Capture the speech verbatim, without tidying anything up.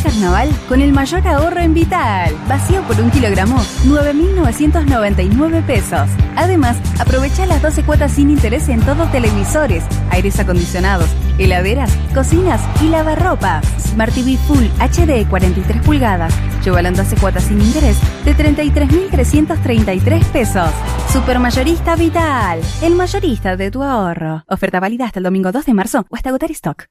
Carnaval con el mayor ahorro en Vital. Vacío por un kilogramo, nueve mil novecientos noventa y nueve pesos. Además, aprovecha las doce cuotas sin interés en todo: televisores, aires acondicionados, heladeras, cocinas y lavarropas. Smart T V Full H D cuarenta y tres pulgadas. Llévalo en doce cuotas sin interés de treinta y tres mil trescientos treinta y tres pesos. Supermayorista Vital, el mayorista de tu ahorro. Oferta válida hasta el domingo dos de marzo o hasta agotar stock.